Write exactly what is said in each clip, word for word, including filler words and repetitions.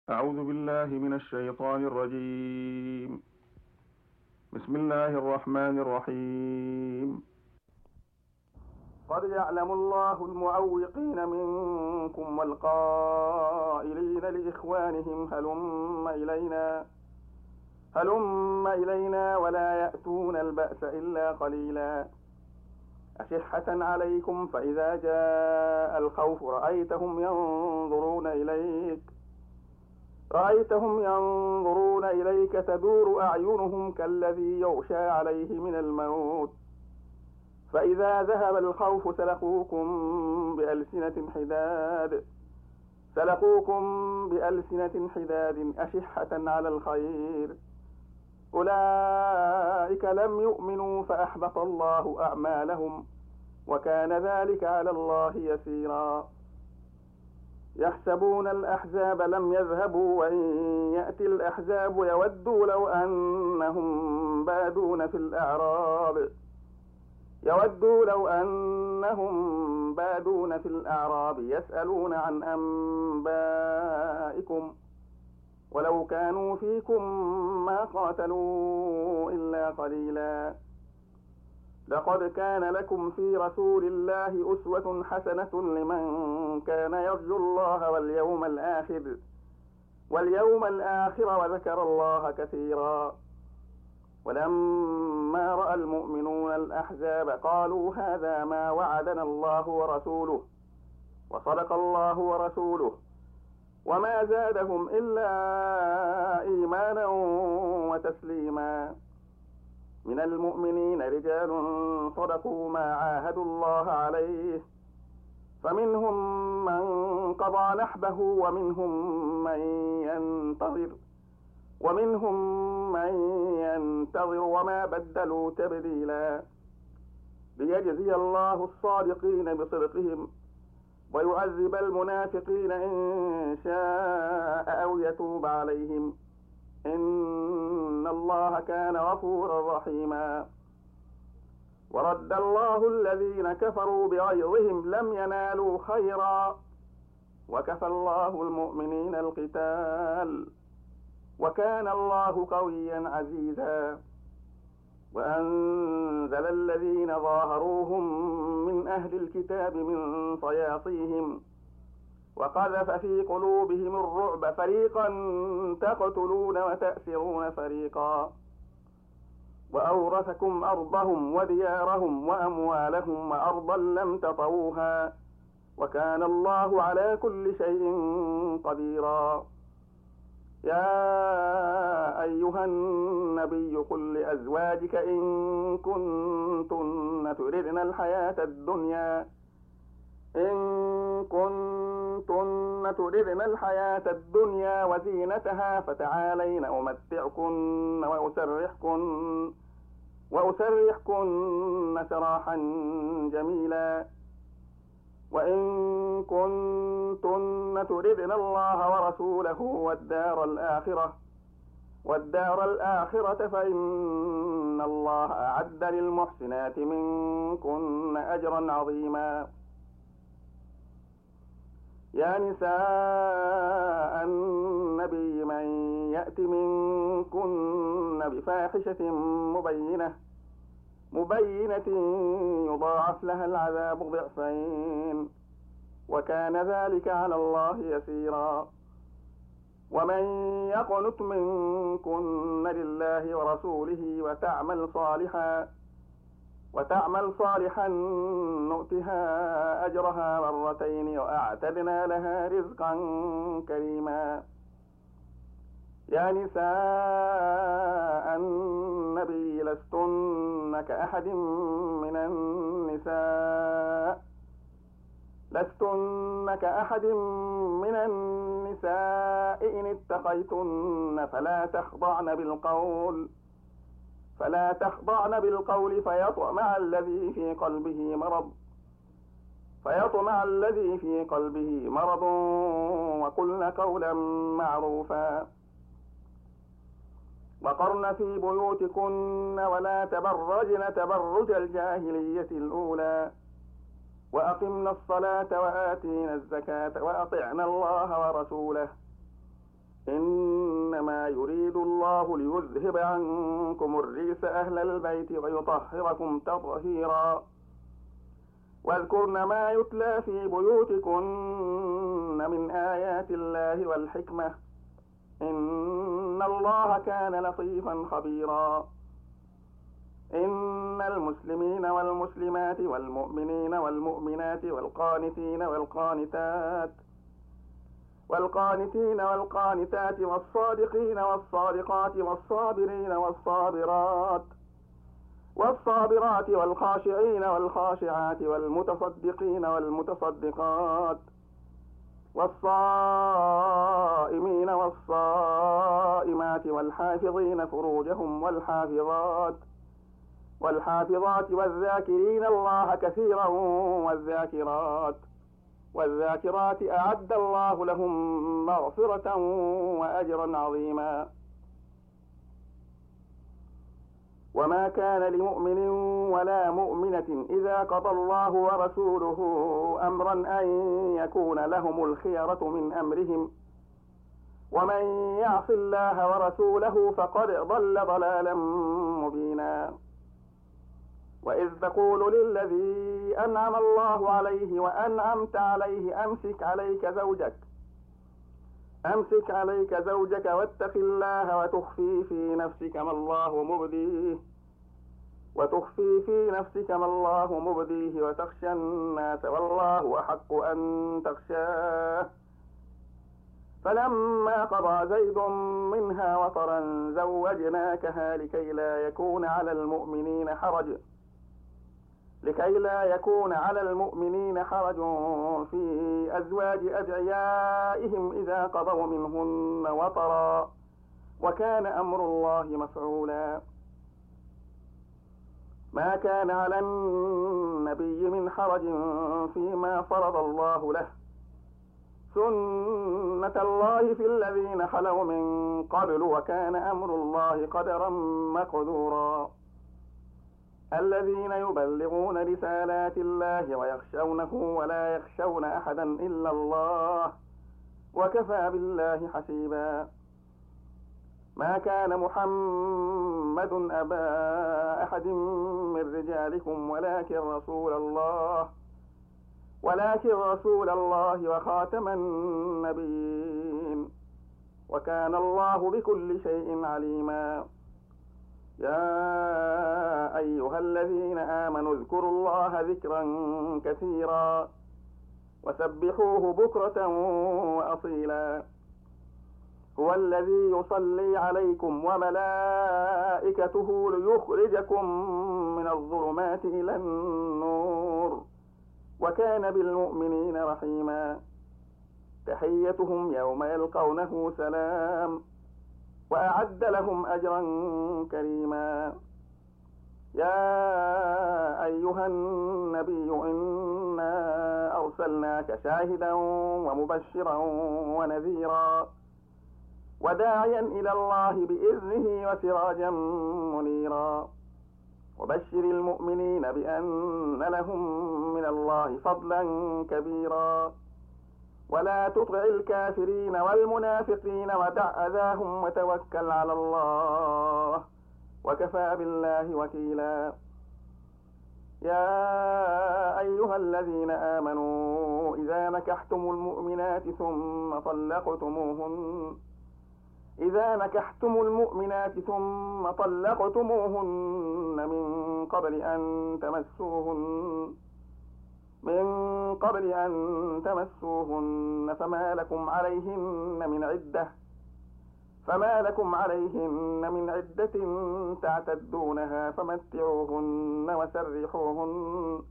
أعوذ بالله من الشيطان الرجيم. بسم الله الرحمن الرحيم. قد يعلم الله المعوقين منكم والقائلين لإخوانهم هلم إلينا هلم إلينا ولا يأتون البأس إلا قليلا أشحة عليكم فإذا جاء الخوف رأيتهم ينظرون إليك رأيتهم ينظرون إليك تدور أعينهم كالذي يغشى عليه من الموت فإذا ذهب الخوف سلقوكم بألسنة حداد سلقوكم بألسنة حداد أشحة على الخير أولئك لم يؤمنوا فأحبط الله أعمالهم وكان ذلك على الله يسيرا يحسبون الأحزاب لم يذهبوا وإن يأتي الأحزاب يودوا لو أنهم بادون في الأعراب يودوا لو أنهم بادون في الأعراب يسألون عن أنبائكم ولو كانوا فيكم ما قاتلوا إلا قليلا لقد كان لكم في رسول الله أسوة حسنة لمن كان يرجو الله واليوم الآخر واليوم الآخر وذكر الله كثيرا ولما رأى المؤمنون الأحزاب قالوا هذا ما وعدنا الله ورسوله وصدق الله ورسوله وما زادهم إلا إيمانا وتسليما من المؤمنين رجال صدقوا ما عاهدوا الله عليه فمنهم من قضى نحبه ومنهم من ينتظر ومنهم من ينتظر وما بدلوا تبديلا ليجزي الله الصادقين بصدقهم ويعذب المنافقين إن شاء أو يتوب عليهم إن الله كان غفورا رحيما ورد الله الذين كفروا بغيظهم لم ينالوا خيرا وكفى الله المؤمنين القتال وكان الله قويا عزيزا وأنزل الذين ظاهروهم من أهل الكتاب من صياصيهم وقذف في قلوبهم الرعب فريقا تقتلون وتأسرون فريقا وأورثكم أرضهم وديارهم وأموالهم وأرضا لم تطئوها وكان الله على كل شيء قديرا يا أيها النبي قل لأزواجك إن كنتن تردن الحياة الدنيا إن كنتن تردن الحياة الدنيا وزينتها فتعالين أمتعكن وأسرحكن وأسرحكن سراحا جميلا وإن كنتن تردن الله ورسوله والدار الآخرة والدار الآخرة فإن الله أعد للمحسنات منكن أجرا عظيما يا نساء النبي من يأت منكن بفاحشة مبينة مبينة يضاعف لها العذاب ضعفين وكان ذلك على الله يسيرا ومن يقنت منكن لله ورسوله وتعمل صالحا وتعمل صالحا نؤتها أجرها مرتين وأعتدنا لها رزقا كريما يا نساء النبي لستن كأحد من النساء لستن كأحد من النساء إن اتقيتن فلا تخضعن بالقول فلا تخضعن بالقول فيطمع الذي في قلبه مرض فيطمع الذي في قلبه مرض وقلن قولا معروفا وقرن في بيوتكن ولا تبرجن تبرج الجاهلية الأولى وأقمنا الصلاة وآتينا الزكاة وأطعنا الله ورسوله يريد الله ليذهب عنكم الرجس أهل البيت ويطهركم تطهيرا واذكرن ما يتلى في بيوتكن من آيات الله والحكمة إن الله كان لطيفا خبيرا إن المسلمين والمسلمات والمؤمنين والمؤمنات والقانتين والقانتات والقانتين والقانتات والصادقين والصادقات والصابرين والصابرات والصابرات والخاشعين والخاشعات والمتصدقين والمتصدقات والصائمين والصائمات والحافظين فروجهم والحافظات والحافظات والذاكرين الله كثيرا والذاكرات والذاكرات أعد الله لهم مغفرة وأجرا عظيما وما كان لمؤمن ولا مؤمنة إذا قضى الله ورسوله أمرا أن يكون لهم الخيرة من أمرهم ومن يعص الله ورسوله فقد ضل ضلالا مبينا وإذ تقول للذي أنعم الله عليه وأنعمت عليه أمسك عليك زوجك أمسك عليك زوجك واتق الله وتخفي في نفسك ما الله مبديه وتخفي في نفسك ما الله مبديه وتخشى الناس والله أحق أن تخشاه فلما قضى زيد منها وطرا زوجناكها لكي لا يكون على المؤمنين حرج لكي لا يكون على المؤمنين حرج في أزواج أدعيائهم إذا قضوا منهن وطرا وكان أمر الله مفعولا ما كان على النبي من حرج فيما فرض الله له سنة الله في الذين خلوا من قبل وكان أمر الله قدرا مقدورا الذين يبلغون رسالات الله ويخشونه ولا يخشون أحدا إلا الله وكفى بالله حسيبا ما كان محمد أبا أحد من رجالكم ولكن رسول الله ولكن رسول الله وخاتم النبيين وكان الله بكل شيء عليما يا أيها الذين آمنوا اذكروا الله ذكرا كثيرا وسبحوه بكرة وأصيلا هو الذي يصلي عليكم وملائكته ليخرجكم من الظلمات إلى النور وكان بالمؤمنين رحيما تحيتهم يوم يلقونه سلام وأعد لهم أجرا كريما يا أيها النبي إنا أرسلناك شاهدا ومبشرا ونذيرا وداعيا إلى الله بإذنه وسراجا منيرا وبشر المؤمنين بأن لهم من الله فضلا كبيرا ولا تطع الكافرين والمنافقين ودع أذاهم وتوكل على الله وكفى بالله وكيلا يا أيها الذين آمنوا إذا نكحتم المؤمنات ثم طلقتموهن إذا نكحتم المؤمنات ثم طلقتموهن من قبل أن تمسوهن من قبل أن تمسوهن فما لكم عليهن من عدة فما لكم عليهن من عدة تعتدونها فمتعوهن وسرحوهن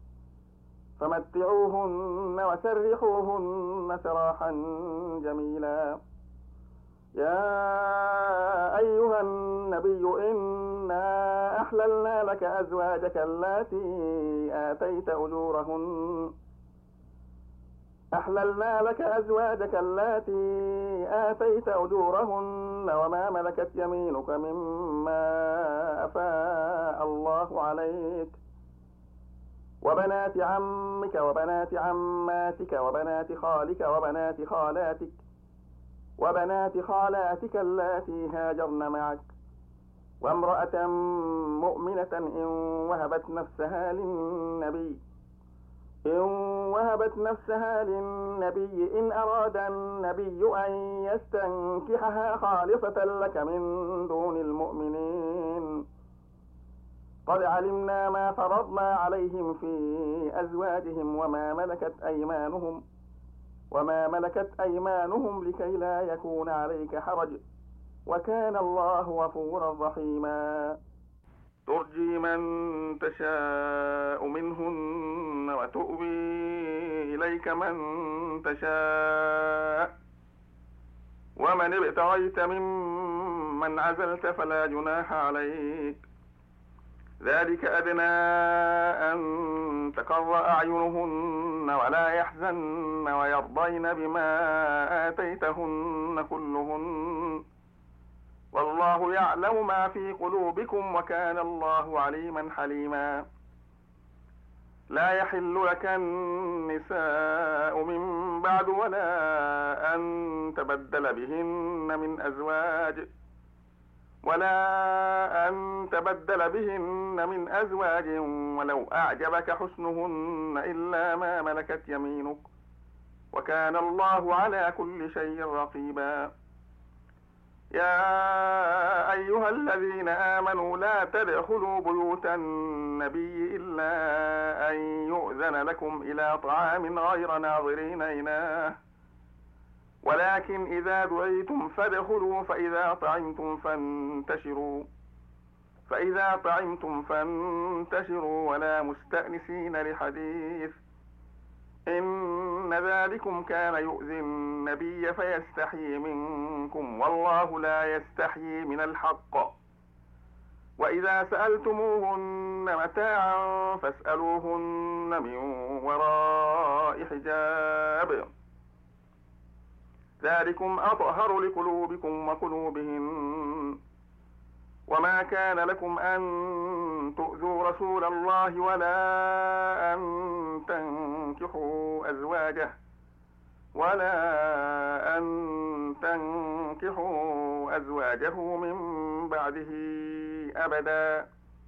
فمتعوهن وسرحوهن سراحا جميلا يا أيها النبي إنا أحللنا لك أزواجك اللاتي آتيت أجورهن أحللنا لك أزواجك اللاتي آتيت أجورهن وما ملكت يمينك مما أفاء الله عليك وبنات عمك وبنات عماتك وبنات خالك وبنات خالاتك وبنات خالاتك اللاتي هاجرن معك وامرأة مؤمنة إن وهبت نفسها للنبي إن وهبت نفسها للنبي إن أراد النبي أن يستنكحها خالصة لك من دون المؤمنين قد علمنا ما فرضنا عليهم في أزواجهم وما ملكت أيمانهم وما ملكت أيمانهم لكي لا يكون عليك حرج وكان الله غفورا رحيما ترجي من تشاء منهن وتؤوي إليك من تشاء ومن ابتغيت ممن عزلت فلا جناح عليك ذلك أدنى أن تقر أعينهن ولا يحزن ويرضين بما آتيتهن كلهن والله يعلم ما في قلوبكم وكان الله عليما حليما لا يحل لك النساء من بعد ولا أن تبدل بهن من أزواج ولا أن تبدل بهن من أزواج ولو أعجبك حسنهن إلا ما ملكت يمينك وكان الله على كل شيء رقيبا يا أيها الذين آمنوا لا تدخلوا بيوت النبي إلا أن يؤذن لكم إلى طعام غير ناظرين إناه ولكن إذا دعيتم فادخلوا فإذا طعمتم فانتشروا فإذا طعمتم فانتشروا ولا مستأنسين لحديث إن ذلكم كان يؤذي النبي فيستحيي منكم والله لا يستحيي من الحق وإذا سألتموهن متاعا فاسألوهن من وراء حجاب ذلكم أطهر لقلوبكم وقلوبهن وما كان لكم أن تؤذوا رسول الله ولا أن تنكحوا أزواجه ولا أن تنكحوا أزواجه من بعده أبدا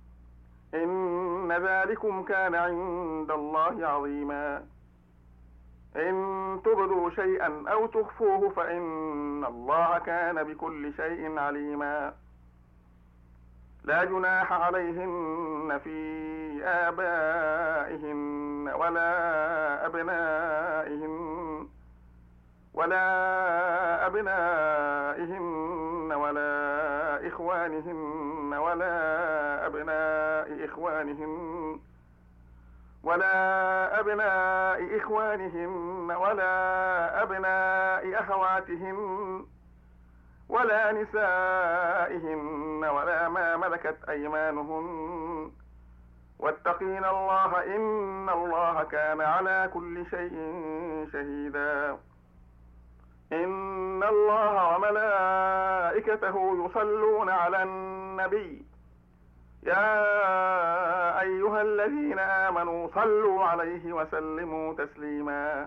إن ذلكم كان عند الله عظيما إن تبدوا شيئا أو تخفوه فإن الله كان بكل شيء عليما لا جناح عليهن في آبائهن ولا أبنائهن ولا أبنائهن ولا إخوانهن ولا أبناء إخوانهن ولا أبناء إخوانهن ولا أبناء أخواتهن ولا نسائهن ولا ما ملكت أيمانهن واتقين الله إن الله كان على كل شيء شهيدا إن الله وملائكته يصلون على النبي يا أيها الذين آمنوا صلوا عليه وسلموا تسليما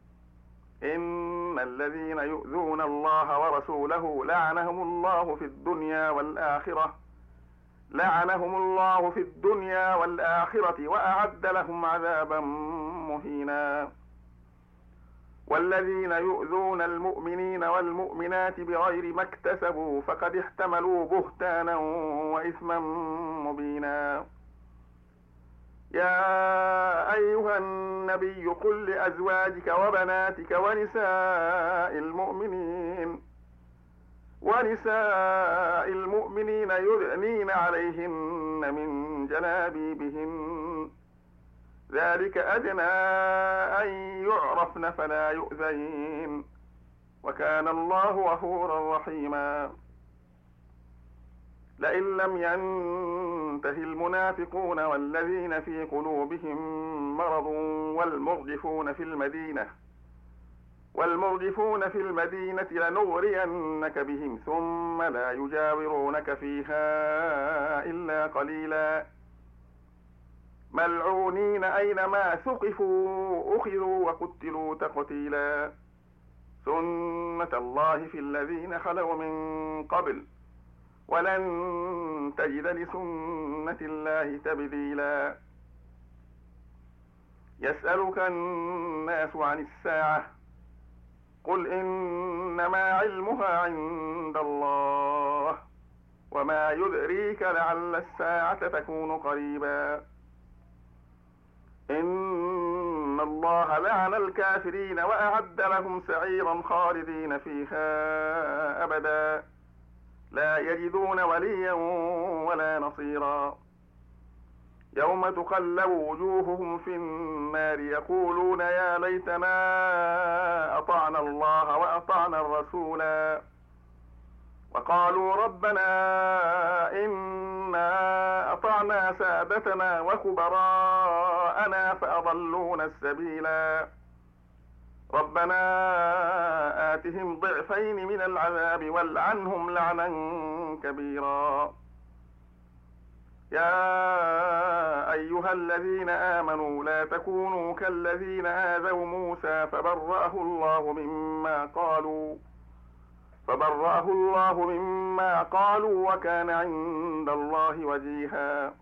إن الذين يؤذون الله ورسوله لعنهم الله في الدنيا والآخرة لعنهم الله في الدنيا والآخرة وأعد لهم عذابا مهينا والذين يؤذون المؤمنين والمؤمنات بغير ما اكتسبوا فقد احتملوا بهتانا وإثما مبينا يا أيها النبي قل لأزواجك وبناتك ونساء المؤمنين ونساء المؤمنين يدنين عليهن من جلابيبهن ذلك أدنى أن يعرفن فلا يؤذين وكان الله غفورا رحيما لئن لم ينته المنافقون والذين في قلوبهم مرض والمرجفون في المدينة والمرجفون في المدينة لنغرينك بهم ثم لا يجاورونك فيها إلا قليلا ملعونين أينما ثقفوا أخذوا وقتلوا تقتيلا سنة الله في الذين خلوا من قبل ولن تجد لسنة الله تبديلا. يسألك الناس عن الساعة قل إنما علمها عند الله وما يدريك لعل الساعة تكون قريبا. إن الله لعن الكافرين وأعد لهم سعيرا خالدين فيها أبدا لا يجدون وليا ولا نصيرا. يوم تقلب وجوههم في النار يقولون يا ليتنا أطعنا الله وأطعنا الرسولا وقالوا ربنا إنا أطعنا سادتنا وكبراءنا فأضلونا السبيلا ربنا آتهم ضعفين من العذاب والعنهم لعنا كبيرا. يا أيها الذين آمنوا لا تكونوا كالذين آذوا موسى فبرأه الله مما قالوا فبرأه الله مما قالوا وكان عند الله وجيها.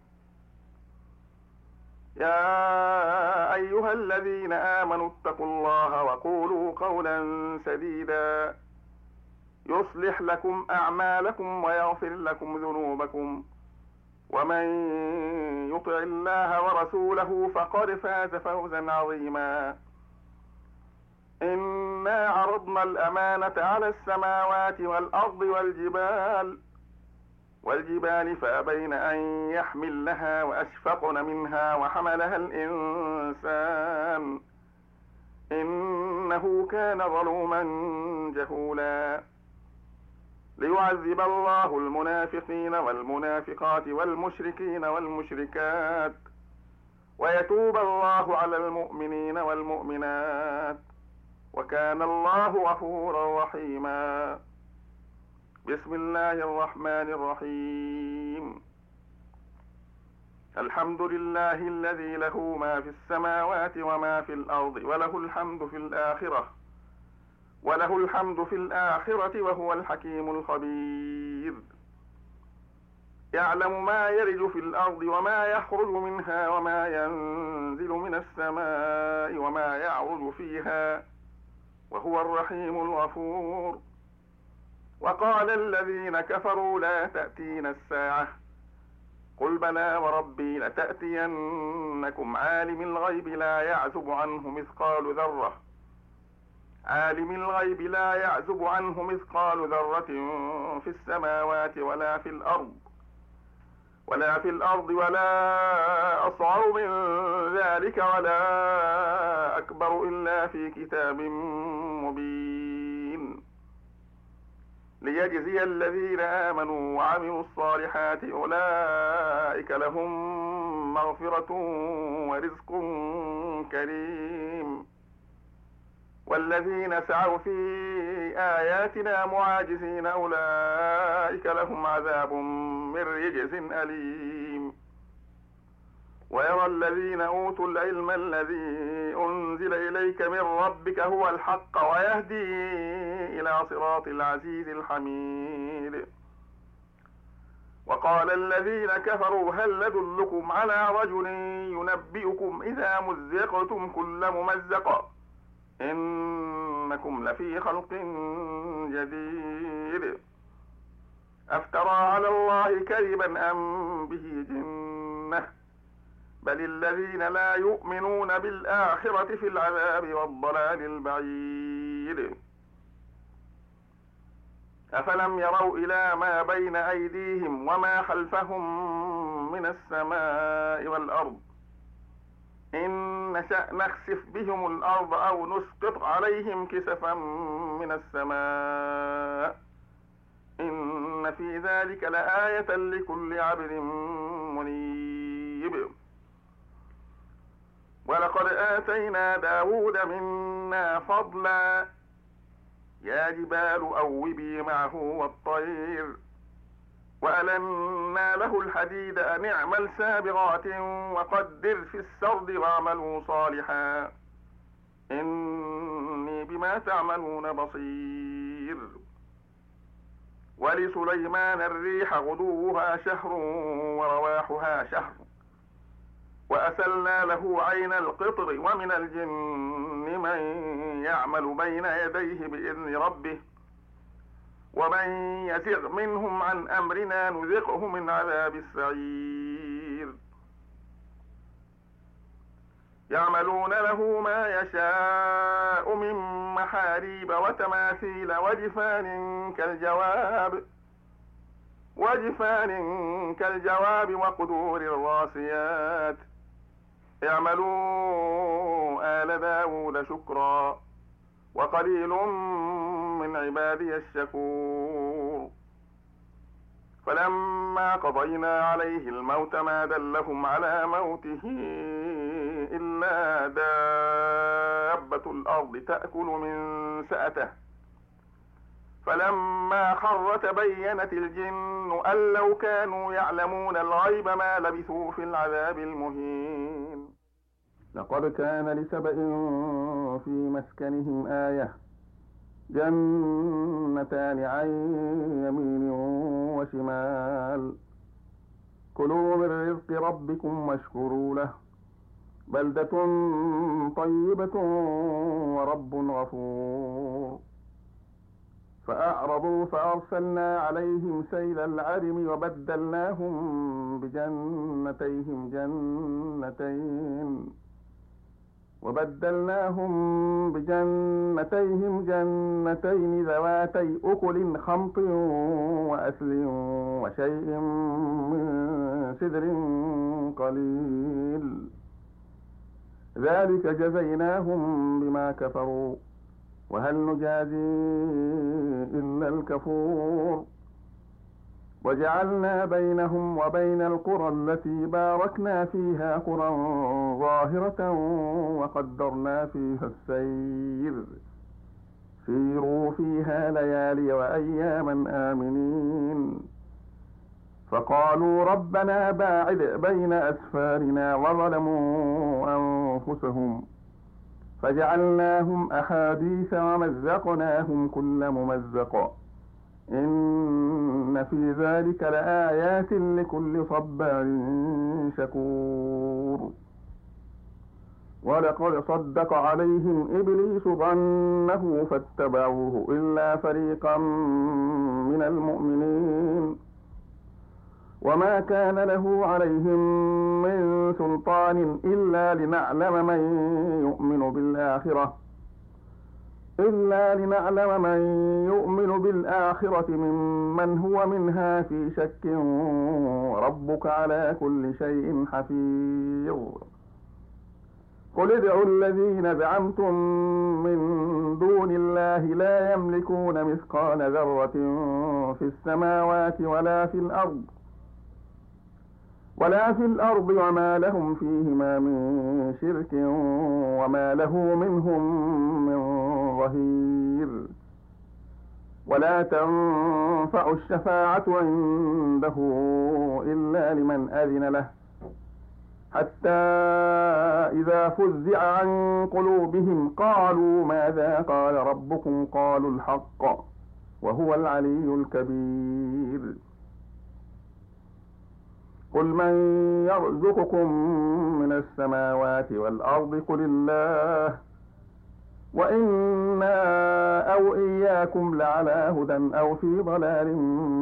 يا أيها الذين آمنوا اتقوا الله وقولوا قولا سديدا يصلح لكم أعمالكم ويغفر لكم ذنوبكم ومن يطع الله ورسوله فقد فاز فوزا عظيما. إنا عرضنا الأمانة على السماوات والأرض والجبال والجبال فأبين أن يحملنها وأشفقن منها وحملها الإنسان إنه كان ظلوما جهولا. ليعذب الله المنافقين والمنافقات والمشركين والمشركات ويتوب الله على المؤمنين والمؤمنات وكان الله غفورا رحيما. بسم الله الرحمن الرحيم. الحمد لله الذي له ما في السماوات وما في الأرض وله الحمد في الآخرة وله الحمد في الآخرة وهو الحكيم الخبير. يعلم ما يلج في الأرض وما يخرج منها وما ينزل من السماء وما يعرج فيها وهو الرحيم الغفور. وقال الذين كفروا لا تأتينا الساعة قل بلى وربي لتأتينكم عالم الغيب لا يعزب عنه مثقال ذرة عالم الغيب لا يعزب عنه مثقال ذرة في السماوات ولا في الأرض ولا في الأرض ولا أصغر من ذلك ولا أكبر إلا في كتاب مبين. ليجزي الذين آمنوا وعملوا الصالحات أولئك لهم مغفرة ورزق كريم. والذين سعوا في آياتنا معاجزين أولئك لهم عذاب من رجز أليم. ويرى الذين أوتوا العلم الذي أنزل إليك من ربك هو الحق ويهدي إلى صراط العزيز الحميد. وقال الذين كفروا هل ندلكم على رجل ينبئكم إذا مزقتم كل ممزق إنكم لفي خلق جديد. أفترى على الله كذبا أم به جنة بل الذين لا يؤمنون بالآخرة في العذاب والضلال البعيد. أفلم يروا إلى ما بين أيديهم وما خلفهم من السماء والأرض إن نشأ نخسف بهم الأرض أو نسقط عليهم كسفا من السماء إن في ذلك لآية لكل عبد منيب. ولقد آتينا داود منا فضلا يا جبال أوبي معه والطير وألنا له الحديد أن اعمل سابغات وقدر في السرد واعملوا صالحا إني بما تعملون بصير. ولسليمان الريح غدوها شهر ورواحها شهر وأسلنا له عين القطر ومن الجن من يعمل بين يديه بإذن ربه ومن يزغ منهم عن أمرنا نذقه من عذاب السعير. يعملون له ما يشاء من محاريب وتماثيل وجفان كالجواب وجفان كالجواب وقدور الراسيات. اعملوا آل داود شكرا وقليل من عبادي الشكور. فلما قضينا عليه الموت ما دلهم على موته إلا دابة الأرض تأكل من سأته. فلما خر تبينت الجن أن لو كانوا يعلمون الغيب ما لبثوا في العذاب المهين. لقد كان لسبإ في مسكنهم آية جنتان عن يمين وشمال كلوا من رزق ربكم واشكروا له بلدة طيبة ورب غفور. فأعرضوا فأرسلنا عليهم سيل العرم وبدلناهم بجنتيهم جنتين وبدلناهم بجنتيهم جنتين ذواتي أكل خمط وأثل وشيء من سدر قليل ذلك جزيناهم بما كفروا وهل نجازي إلا الكفور. وجعلنا بينهم وبين القرى التي باركنا فيها قرى ظاهرة وقدرنا فيها السير سيروا فيها ليالي وأياما آمنين. فقالوا ربنا باعد بين أسفارنا وظلموا أنفسهم فجعلناهم أحاديث ومزقناهم كل ممزق إن في ذلك لآيات لكل صبار شكور. ولقد صدق عليهم إبليس ظنه فاتبعوه إلا فريقا من المؤمنين وما كان له عليهم من سلطان إلا لنعلم من يؤمن بالآخرة إلا لنعلم من يؤمن بالآخرة ممن هو منها في شك وربك على كل شيء حفيظ. قل ادعوا الذين زعمتم من دون الله لا يملكون مثقال ذرة في السماوات ولا في الأرض ولا في الأرض وما لهم فيهما من شرك وما له منهم من ظهير. ولا تنفع الشفاعة عنده إلا لمن أذن له حتى إذا فزع عن قلوبهم قالوا ماذا قال ربكم قالوا الحق وهو العلي الكبير. قل من يرزقكم من السماوات والأرض قل الله وإنا أو إياكم لعلى هدى أو في ضلال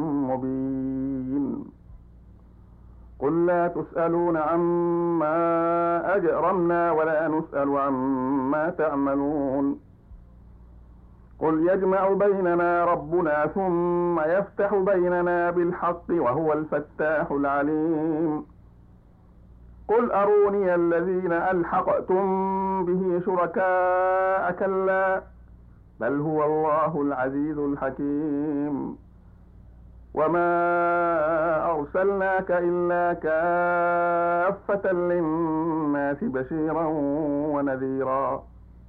مبين. قل لا تسألون عما أجرمنا ولا نسأل عما تعملون. قل يجمع بيننا ربنا ثم يفتح بيننا بالحق وهو الفتاح العليم. قل أروني الذين ألحقتم به شركاء كلا بل هو الله العزيز الحكيم. وما أرسلناك إلا كافة للناس بشيرا ونذيرا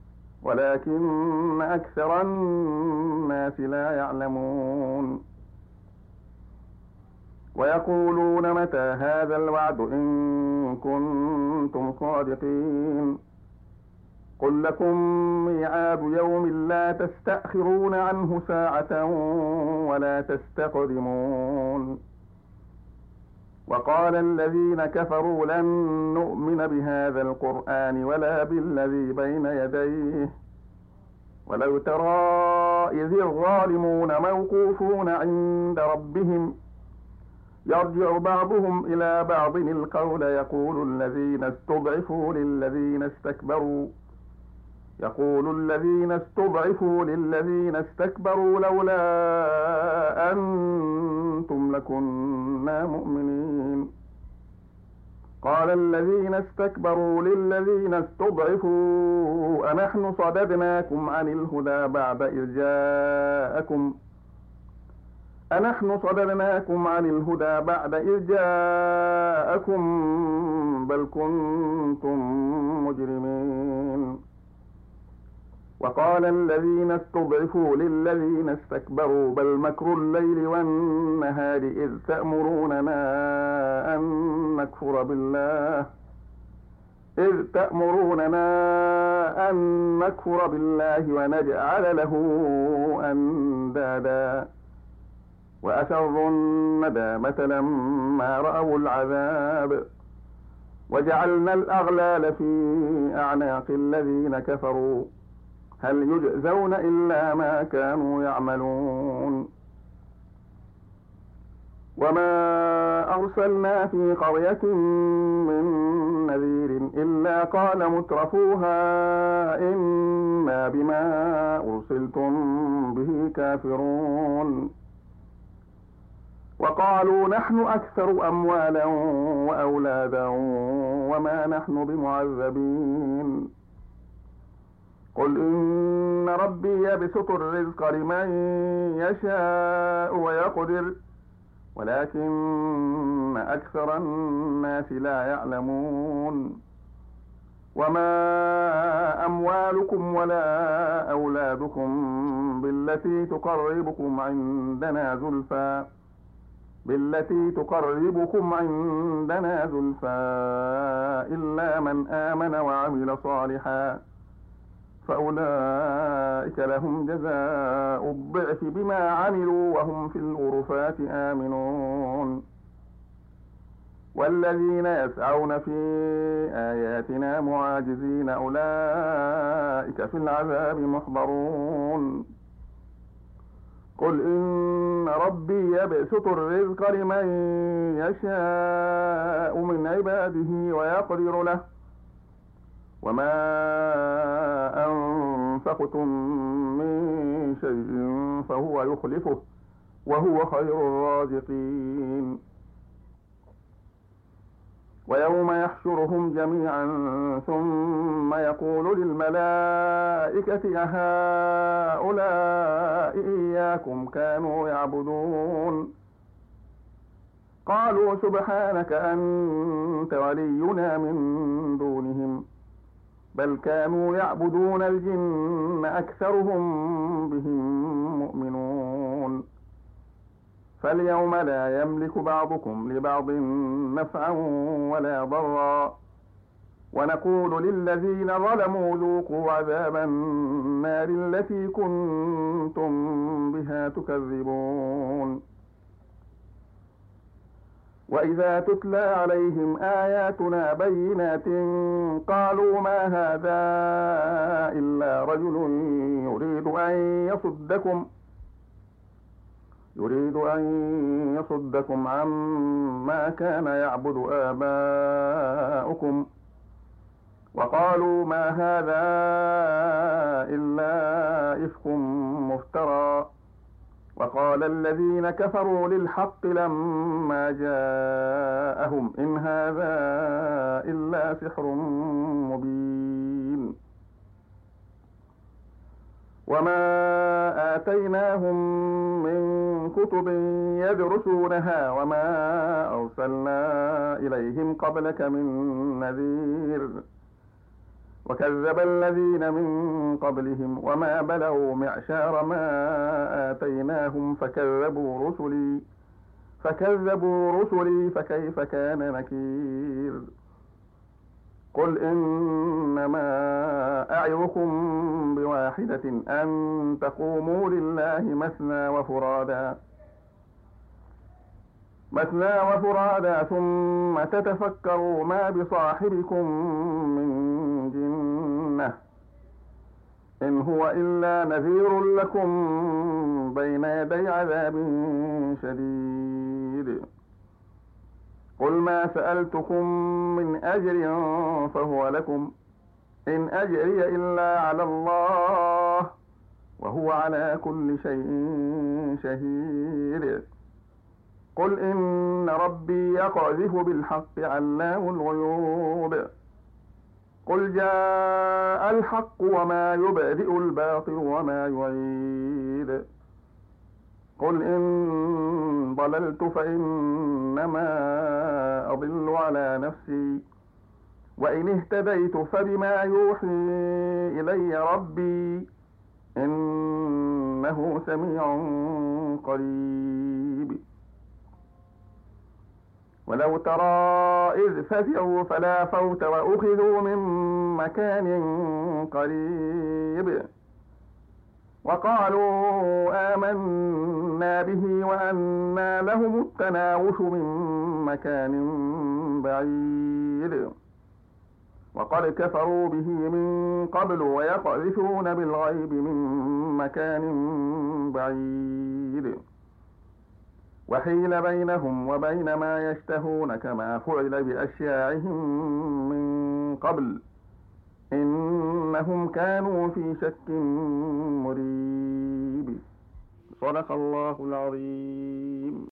ولكن أكثر الناس لا يعلمون. ويقولون متى هذا الوعد إن كنتم صادقين قل لكم ميعاد يوم لا تستأخرون عنه ساعة ولا تستقدمون. وقال الذين كفروا لن نؤمن بهذا القرآن ولا بالذي بين يديه ولو ترى إذ الظالمون موقوفون عند ربهم يرجع بعضهم إلى بعض القول يقول الذين استضعفوا للذين استكبروا يقول الذين استضعفوا للذين استكبروا لولا أنتم لكنا مؤمنين. قال الذين استكبروا للذين استضعفوا أنحن صددناكم عن الهدى بعد إذ جاءكم أنحن صددناكم عن الهدى بعد إذ جاءكم بل كنتم مجرمين. وقال الذين استضعفوا للذين استكبروا بل مكر الليل والنهار إذ تأمروننا أن نكفر بالله إذ تأمروننا أن نكفر بالله ونجعل له أندادا وأسروا الندامة لما رأوا العذاب وجعلنا الأغلال في أعناق الذين كفروا هل يجزون إلا ما كانوا يعملون. وما أرسلنا في قرية من نذير إلا قال مترفوها إنا بما أرسلتم به كافرون. وقالوا نحن أكثر أموالا وأولادا وما نحن بمعذبين. قل إن ربي يبسط الرزق لمن يشاء ويقدر ولكن أكثر الناس لا يعلمون. وما أموالكم ولا أولادكم بالتي تقربكم عندنا زلفى بالتي تقربكم عندنا زلفى إلا من آمن وعمل صالحا فأولئك لهم جزاء الضعف بما عملوا وهم في الغرفات آمنون. والذين يسعون في آياتنا معاجزين أولئك في العذاب محضرون. قل إن ربي يبسط الرزق لمن يشاء من عباده ويقدر له وما أنفقتم من شيء فهو يخلفه وهو خير الرازقين. ويوم يحشرهم جميعا ثم يقول للملائكة أهؤلاء إياكم كانوا يعبدون قالوا سبحانك أنت ولينا من دونهم بل كانوا يعبدون الجن أكثرهم بهم مؤمنون. فاليوم لا يملك بعضكم لبعض نفعا ولا ضرا ونقول للذين ظلموا ذوقوا عذاب النار التي كنتم بها تكذبون. وإذا تتلى عليهم آياتنا بينات قالوا ما هذا إلا رجل يريد أن يصدكم يريد أن يصدكم عما كان يعبد آباؤكم وقالوا ما هذا إلا إفك مفترى وقال الذين كفروا للحق لما جاءهم إن هذا إلا سحر مبين. وما آتيناهم من كتب يدرسونها وما أرسلنا إليهم قبلك من نذير وكذب الذين من قبلهم وما بلغوا معشار ما آتيناهم فكذبوا رسلي فكذبوا رسلي فكيف كان نكير. قل إنما أعظكم بواحدة أن تقوموا لله مثنى وفرادا مثنى وفرادا ثم تتفكروا ما بصاحبكم من جنة إن هو إلا نذير لكم بين يدي عذاب شديد. قل ما سألتكم من أجر فهو لكم إن أجري إلا على الله وهو على كل شيء شهيد. قل إن ربي يقذف بالحق علام الغيوب قل جاء الحق وما يبدئ الباطل وما يعيد. قل إن ضللت فإنما أضل على نفسي وإن اهتديت فبما يوحي إلي ربي إنه سميع قريب. ولو ترى إذ فزعوا فلا فوت وأخذوا من مكان قريب وقالوا آمنا به وأنى لهم التناوش من مكان بعيد وقد كفروا به من قبل ويقذفون بالغيب من مكان بعيد وحيل بينهم وبين ما يشتهون كما فعل بأشياعهم من قبل إنهم كانوا في شك مريب. صدق الله العظيم.